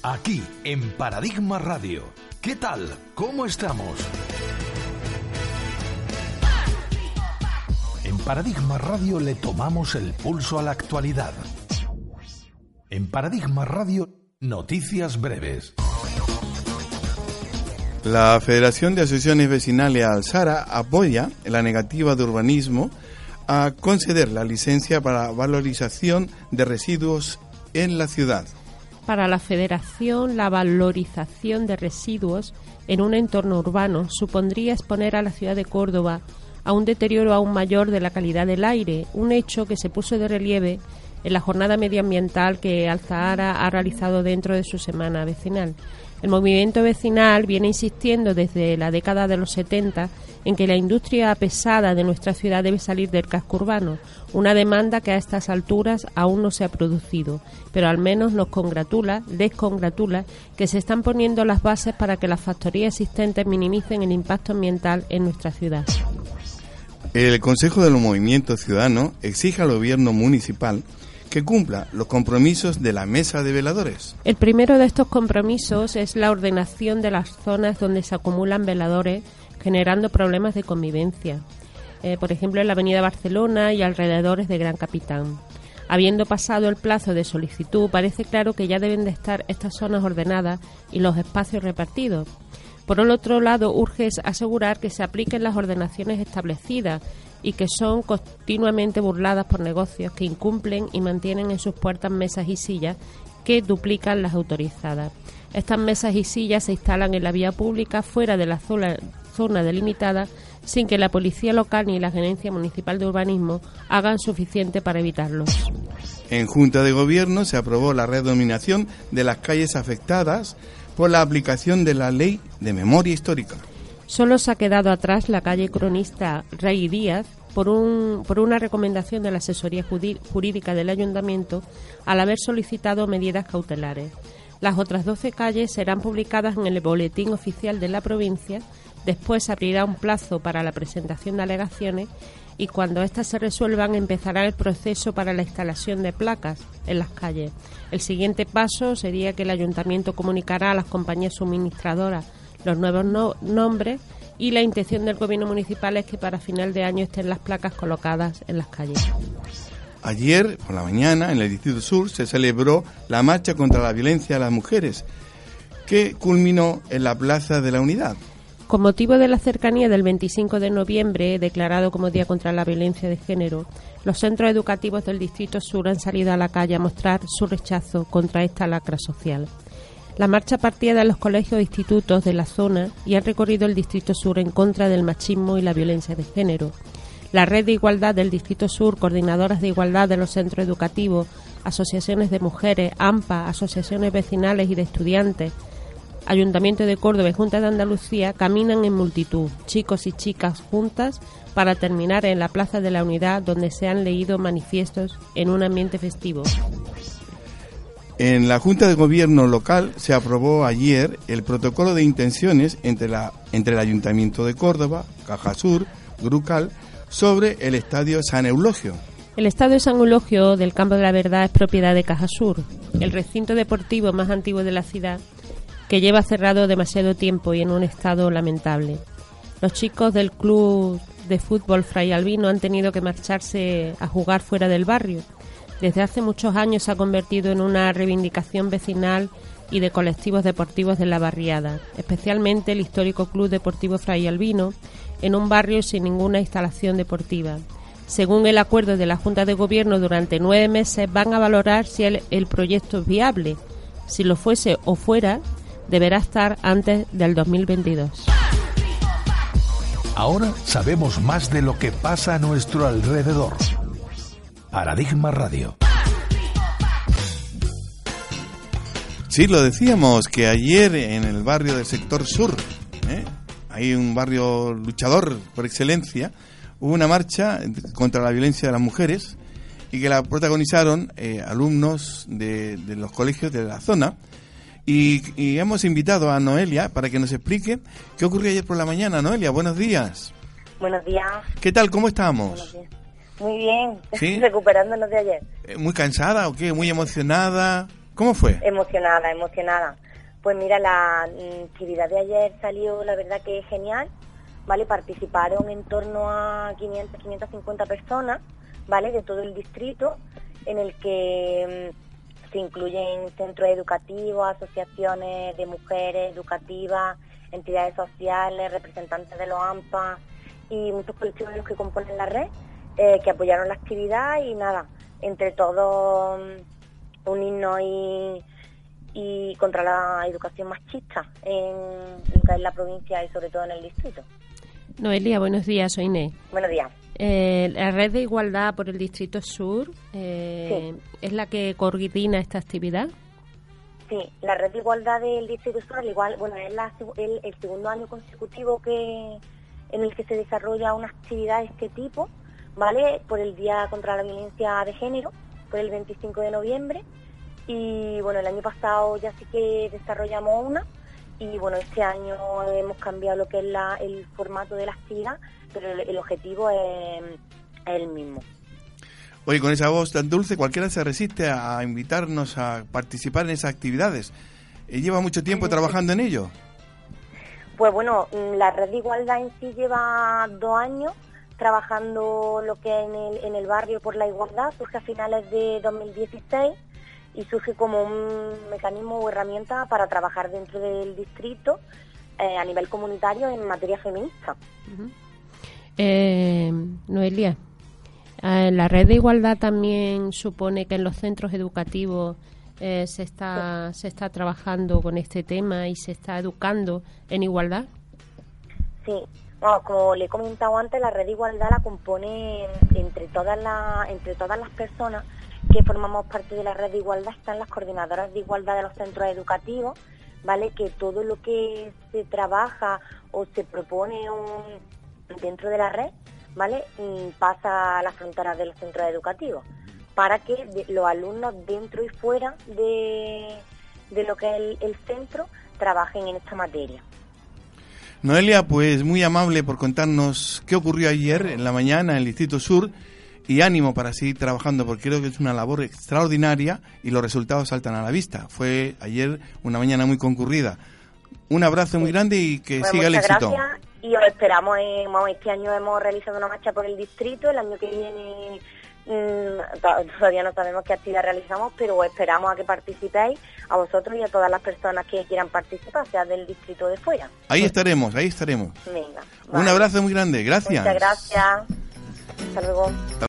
aquí en Paradigma Radio. ¿Qué tal? ¿Cómo estamos? En Paradigma Radio le tomamos el pulso a la actualidad. En Paradigma Radio, noticias breves. La Federación de Asociaciones Vecinales Alzara apoya la negativa de urbanismo a conceder la licencia para valorización de residuos en la ciudad. Para la Federación, la valorización de residuos en un entorno urbano supondría exponer a la ciudad de Córdoba a un deterioro aún mayor de la calidad del aire, un hecho que se puso de relieve en la jornada medioambiental que Alzahara ha realizado dentro de su semana vecinal. El movimiento vecinal viene insistiendo desde la década de los 70 en que la industria pesada de nuestra ciudad debe salir del casco urbano, una demanda que a estas alturas aún no se ha producido, pero al menos nos descongratula que se están poniendo las bases para que las factorías existentes minimicen el impacto ambiental en nuestra ciudad. El Consejo de los Movimientos Ciudadanos exige al gobierno municipal que cumpla los compromisos de la mesa de veladores. El primero de estos compromisos es la ordenación de las zonas donde se acumulan veladores, generando problemas de convivencia. Por ejemplo, en la avenida Barcelona y alrededores de Gran Capitán. Habiendo pasado el plazo de solicitud, parece claro que ya deben de estar estas zonas ordenadas y los espacios repartidos. Por el otro lado, urge asegurar que se apliquen las ordenaciones establecidas y que son continuamente burladas por negocios que incumplen y mantienen en sus puertas mesas y sillas que duplican las autorizadas. Estas mesas y sillas se instalan en la vía pública fuera de la zona delimitada sin que la policía local ni la Gerencia Municipal de Urbanismo hagan suficiente para evitarlos. En Junta de Gobierno se aprobó la redenominación de las calles afectadas por la aplicación de la Ley de Memoria Histórica. Solo se ha quedado atrás la calle Cronista Rey Díaz por una recomendación de la asesoría jurídica del Ayuntamiento al haber solicitado medidas cautelares. Las otras 12 calles serán publicadas en el Boletín Oficial de la provincia, después se abrirá un plazo para la presentación de alegaciones y cuando éstas se resuelvan empezará el proceso para la instalación de placas en las calles. El siguiente paso sería que el Ayuntamiento comunicará a las compañías suministradoras los nuevos nombres y la intención del Gobierno municipal es que para final de año estén las placas colocadas en las calles. Ayer, por la mañana, en el Distrito Sur se celebró la marcha contra la violencia a las mujeres, que culminó en la Plaza de la Unidad. Con motivo de la cercanía del 25 de noviembre, declarado como Día contra la Violencia de Género, los centros educativos del Distrito Sur han salido a la calle a mostrar su rechazo contra esta lacra social. La marcha partía de los colegios e institutos de la zona y ha recorrido el Distrito Sur en contra del machismo y la violencia de género. La Red de Igualdad del Distrito Sur, coordinadoras de igualdad de los centros educativos, asociaciones de mujeres, AMPA, asociaciones vecinales y de estudiantes, Ayuntamiento de Córdoba y Junta de Andalucía caminan en multitud, chicos y chicas juntas, para terminar en la Plaza de la Unidad, donde se han leído manifiestos en un ambiente festivo. En la Junta de Gobierno local se aprobó ayer el protocolo de intenciones entre el Ayuntamiento de Córdoba, Cajasur, Grucal, sobre el Estadio San Eulogio. El Estadio San Eulogio del Campo de la Verdad es propiedad de Cajasur, el recinto deportivo más antiguo de la ciudad, que lleva cerrado demasiado tiempo y en un estado lamentable. Los chicos del club de fútbol Fray Albino han tenido que marcharse a jugar fuera del barrio. Desde hace muchos años se ha convertido en una reivindicación vecinal y de colectivos deportivos de la barriada, especialmente el histórico Club Deportivo Fray Albino, en un barrio sin ninguna instalación deportiva. Según el acuerdo de la Junta de Gobierno, durante 9 meses van a valorar si el proyecto es viable. Si lo fuese o fuera, deberá estar antes del 2022. Ahora sabemos más de lo que pasa a nuestro alrededor. Paradigma Radio. Sí, lo decíamos, que ayer en el barrio del sector sur, hay un barrio luchador por excelencia, hubo una marcha contra la violencia de las mujeres y que la protagonizaron alumnos de los colegios de la zona. Y hemos invitado a Noelia para que nos explique qué ocurrió ayer por la mañana. Noelia, buenos días. Buenos días. ¿Qué tal? ¿Cómo estamos? Buenos días. Muy bien, ¿Sí? recuperándonos de ayer. ¿Muy cansada o qué? ¿Muy emocionada? ¿Cómo fue? Emocionada. Pues mira, la actividad de ayer salió, la verdad que genial, ¿vale? Participaron en torno a 550 personas, ¿vale? De todo el distrito, en el que se incluyen centros educativos, asociaciones de mujeres educativas, entidades sociales, representantes de los AMPA y muchos colectivos de los que componen la red, que apoyaron la actividad y nada, entre todos unirnos y contra la educación machista en la provincia y sobre todo en el distrito. Noelia, buenos días, soy Inés. Buenos días. La Red de Igualdad por el Distrito Sur Sí. es la que coordina esta actividad. Sí, la Red de Igualdad del Distrito Sur, al igual, bueno, es el segundo año consecutivo en el que se desarrolla una actividad de este tipo, ¿vale? Por el Día contra la Violencia de Género, por el 25 de noviembre. Y bueno, el año pasado ya sí que desarrollamos una y bueno, este año hemos cambiado lo que es el formato de la actividad, pero el objetivo es el mismo. Oye, con esa voz tan dulce, cualquiera se resiste a invitarnos a participar en esas actividades. ¿Lleva mucho tiempo trabajando en ello? Pues bueno, la Red de Igualdad en sí lleva 2 años trabajando lo que es en el barrio por la igualdad. Surge a finales de 2016 y surge como un mecanismo o herramienta para trabajar dentro del distrito a nivel comunitario en materia feminista. Noelia, la Red de Igualdad también supone que en los centros educativos se está trabajando con este tema y se está educando en igualdad. Sí, bueno, como le he comentado antes, la Red de Igualdad la componen entre todas las personas que formamos parte de la Red de Igualdad. Están las coordinadoras de igualdad de los centros educativos, ¿vale? Que todo lo que se trabaja o se propone dentro de la red, ¿vale? Pasa a las fronteras de los centros educativos para que los alumnos dentro y fuera de lo que es el centro trabajen en esta materia. Noelia, pues muy amable por contarnos qué ocurrió ayer en la mañana en el Distrito Sur y ánimo para seguir trabajando porque creo que es una labor extraordinaria y los resultados saltan a la vista. Fue ayer una mañana muy concurrida. Un abrazo muy grande y que pues siga el éxito. Gracias y os esperamos. Este año hemos realizado una marcha por el distrito, el año que viene todavía no sabemos qué actividad realizamos, pero esperamos a que participéis, a vosotros y a todas las personas que quieran participar, sea del distrito de fuera. Ahí estaremos. Venga. Un abrazo muy grande, gracias. Muchas gracias. Hasta luego.